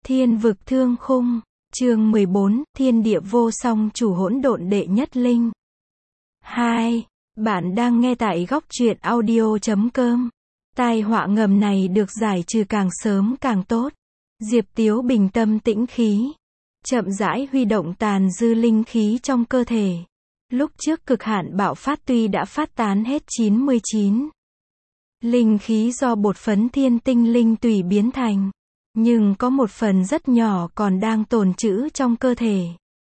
Thiên vực thương khung, chương 14, thiên địa vô song chủ hỗn độn đệ nhất linh. 2. Bạn đang nghe tại góc truyện audio.com. Tai họa ngầm này được giải trừ càng sớm càng tốt. Diệp Tiếu bình tâm tĩnh khí, chậm rãi huy động tàn dư linh khí trong cơ thể. Lúc trước cực hạn bạo phát tuy đã phát tán hết 99 linh khí do bột phấn thiên tinh linh tùy biến thành, nhưng có một phần rất nhỏ còn đang tồn trữ trong cơ thể.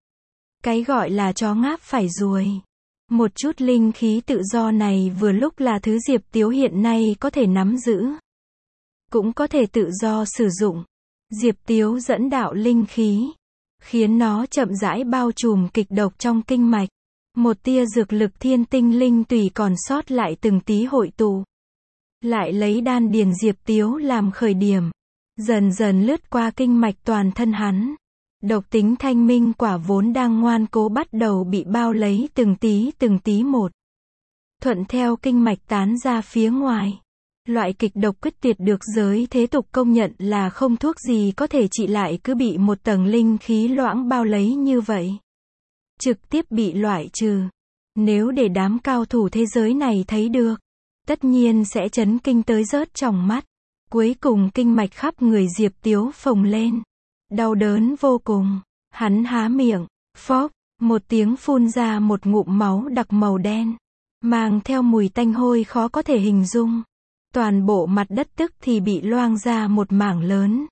Cái gọi là chó ngáp phải ruồi. Một chút linh khí tự do này vừa lúc là thứ Diệp Tiếu hiện nay có thể nắm giữ, cũng có thể tự do sử dụng. Diệp Tiếu dẫn đạo linh khí, khiến nó chậm rãi bao trùm kịch độc trong kinh mạch. Một tia dược lực thiên tinh linh tùy còn sót lại từng tí hội tụ. Lại lấy đan điền Diệp Tiếu làm khởi điểm, dần dần lướt qua kinh mạch toàn thân hắn. Độc tính thanh minh quả vốn đang ngoan cố bắt đầu bị bao lấy từng tí một. Thuận theo kinh mạch tán ra phía ngoài. Loại kịch độc quyết tuyệt được giới thế tục công nhận là không thuốc gì có thể trị lại cứ bị một tầng linh khí loãng bao lấy như vậy. Trực tiếp bị loại trừ. Nếu để đám cao thủ thế giới này thấy được, tất nhiên sẽ chấn kinh tới rớt tròng mắt. Cuối cùng kinh mạch khắp người Diệp Tiếu phồng lên. Đau đớn vô cùng. Hắn há miệng, phốc, một tiếng phun ra một ngụm máu đặc màu đen, mang theo mùi tanh hôi khó có thể hình dung. Toàn bộ mặt đất tức thì bị loang ra một mảng lớn.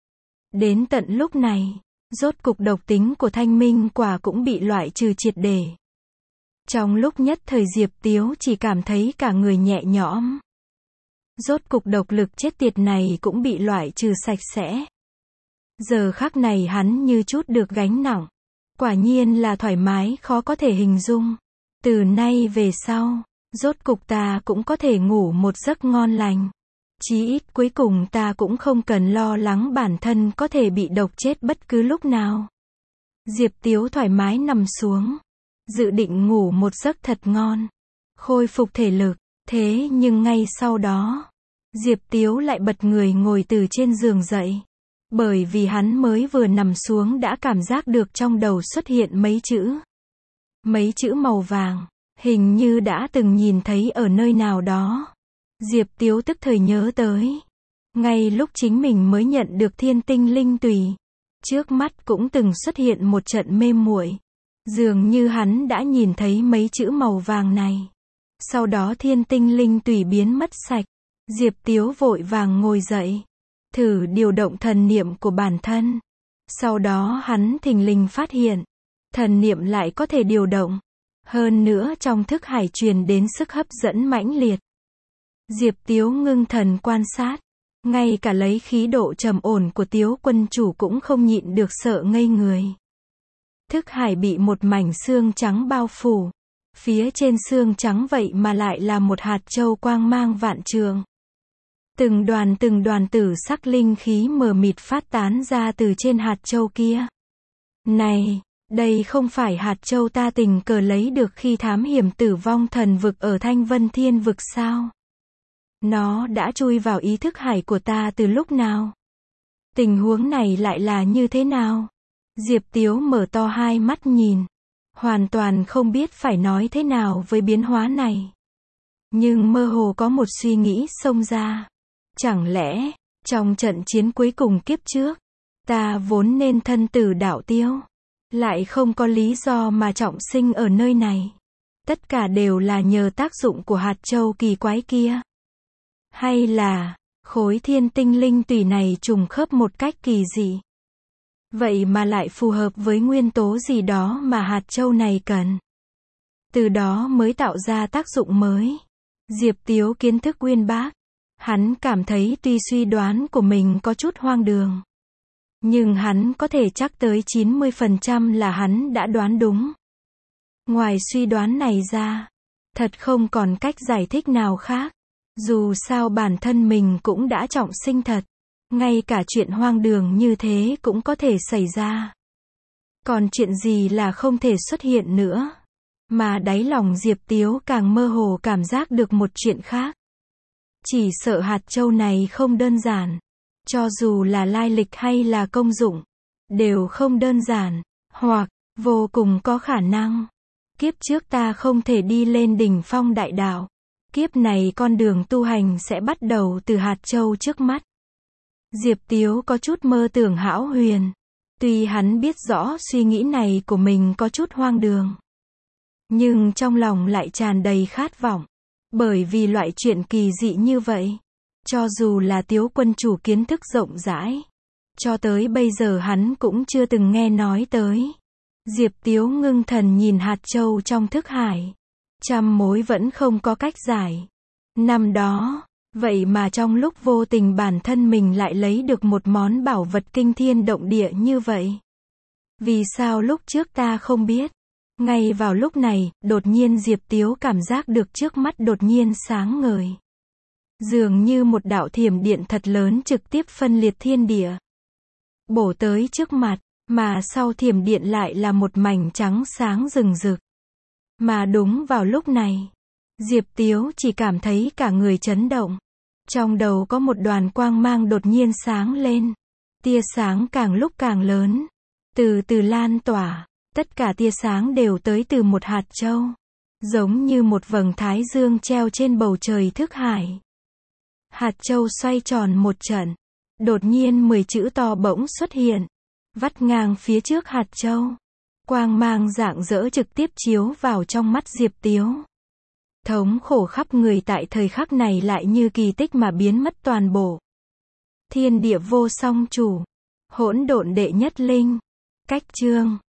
Đến tận lúc này, rốt cục độc tính của thanh minh quả cũng bị loại trừ triệt để. Trong lúc nhất thời Diệp Tiếu chỉ cảm thấy cả người nhẹ nhõm. Rốt cục độc lực chết tiệt này cũng bị loại trừ sạch sẽ. Giờ khắc này hắn như chút được gánh nặng. Quả nhiên là thoải mái khó có thể hình dung. Từ nay về sau, rốt cục ta cũng có thể ngủ một giấc ngon lành. Chí ít cuối cùng ta cũng không cần lo lắng bản thân có thể bị độc chết bất cứ lúc nào. Diệp Tiếu thoải mái nằm xuống, dự định ngủ một giấc thật ngon, khôi phục thể lực. Thế nhưng ngay sau đó, Diệp Tiếu lại bật người ngồi từ trên giường dậy. Bởi vì hắn mới vừa nằm xuống đã cảm giác được trong đầu xuất hiện mấy chữ. Mấy chữ màu vàng, hình như đã từng nhìn thấy ở nơi nào đó. Diệp Tiếu tức thời nhớ tới. Ngay lúc chính mình mới nhận được thiên tinh linh tùy, trước mắt cũng từng xuất hiện một trận mê muội. Dường như hắn đã nhìn thấy mấy chữ màu vàng này. Sau đó thiên tinh linh tùy biến mất sạch. Diệp Tiếu vội vàng ngồi dậy, thử điều động thần niệm của bản thân. Sau đó hắn thình lình phát hiện, thần niệm lại có thể điều động. Hơn nữa trong thức hải truyền đến sức hấp dẫn mãnh liệt. Diệp Tiếu ngưng thần quan sát. Ngay cả lấy khí độ trầm ổn của Tiếu quân chủ cũng không nhịn được sợ ngây người. Thức hải bị một mảnh xương trắng bao phủ. Phía trên xương trắng vậy mà lại là một hạt châu quang mang vạn trượng. Từng đoàn tử sắc linh khí mờ mịt phát tán ra từ trên hạt châu kia. Này, đây không phải hạt châu ta tình cờ lấy được khi thám hiểm Tử Vong Thần Vực ở Thanh Vân Thiên Vực sao? Nó đã chui vào ý thức hải của ta từ lúc nào? Tình huống này lại là như thế nào? Diệp Tiếu mở to hai mắt nhìn, hoàn toàn không biết phải nói thế nào với biến hóa này. Nhưng mơ hồ có một suy nghĩ xông ra. Chẳng lẽ, trong trận chiến cuối cùng kiếp trước, ta vốn nên thân tử đạo tiêu, lại không có lý do mà trọng sinh ở nơi này. Tất cả đều là nhờ tác dụng của hạt châu kỳ quái kia. Hay là, khối thiên tinh linh tùy này trùng khớp một cách kỳ dị. Vậy mà lại phù hợp với nguyên tố gì đó mà hạt châu này cần. Từ đó mới tạo ra tác dụng mới. Diệp Tiếu kiến thức uyên bác. Hắn cảm thấy tuy suy đoán của mình có chút hoang đường, nhưng hắn có thể chắc tới 90% là hắn đã đoán đúng. Ngoài suy đoán này ra, thật không còn cách giải thích nào khác. Dù sao bản thân mình cũng đã trọng sinh thật. Ngay cả chuyện hoang đường như thế cũng có thể xảy ra. Còn chuyện gì là không thể xuất hiện nữa? Mà đáy lòng Diệp Tiếu càng mơ hồ cảm giác được một chuyện khác. Chỉ sợ hạt châu này không đơn giản. cho dù là lai lịch hay là công dụng, đều không đơn giản, hoặc vô cùng có khả năng. Kiếp trước ta không thể đi lên đỉnh phong đại đạo. Kiếp này con đường tu hành sẽ bắt đầu từ hạt châu trước mắt. Diệp Tiếu có chút mơ tưởng hão huyền. Tuy hắn biết rõ suy nghĩ này của mình có chút hoang đường, nhưng trong lòng lại tràn đầy khát vọng. Bởi vì loại chuyện kỳ dị như vậy, cho dù là Tiếu quân chủ kiến thức rộng rãi, cho tới bây giờ hắn cũng chưa từng nghe nói tới. Diệp Tiếu ngưng thần nhìn hạt châu trong thức hải. Trăm mối vẫn không có cách giải. Năm đó, vậy mà trong lúc vô tình bản thân mình lại lấy được một món bảo vật kinh thiên động địa như vậy. Vì sao lúc trước ta không biết? Ngay vào lúc này, đột nhiên Diệp Tiếu cảm giác được trước mắt đột nhiên sáng ngời. Dường như một đạo thiểm điện thật lớn trực tiếp phân liệt thiên địa, bổ tới trước mặt, mà sau thiểm điện lại là một mảnh trắng sáng rừng rực. Mà đúng vào lúc này, Diệp Tiếu chỉ cảm thấy cả người chấn động. Trong đầu có một đoàn quang mang đột nhiên sáng lên. Tia sáng càng lúc càng lớn, từ từ lan tỏa. Tất cả tia sáng đều tới từ một hạt châu, giống như một vầng thái dương treo trên bầu trời thức hải. Hạt châu xoay tròn một trận, đột nhiên 10 chữ to bỗng xuất hiện, vắt ngang phía trước hạt châu. Quang mang rạng rỡ trực tiếp chiếu vào trong mắt Diệp Tiếu. Thống khổ khắp người tại thời khắc này lại như kỳ tích mà biến mất toàn bộ. Thiên địa vô song chủ, hỗn độn đệ nhất linh. Cách chương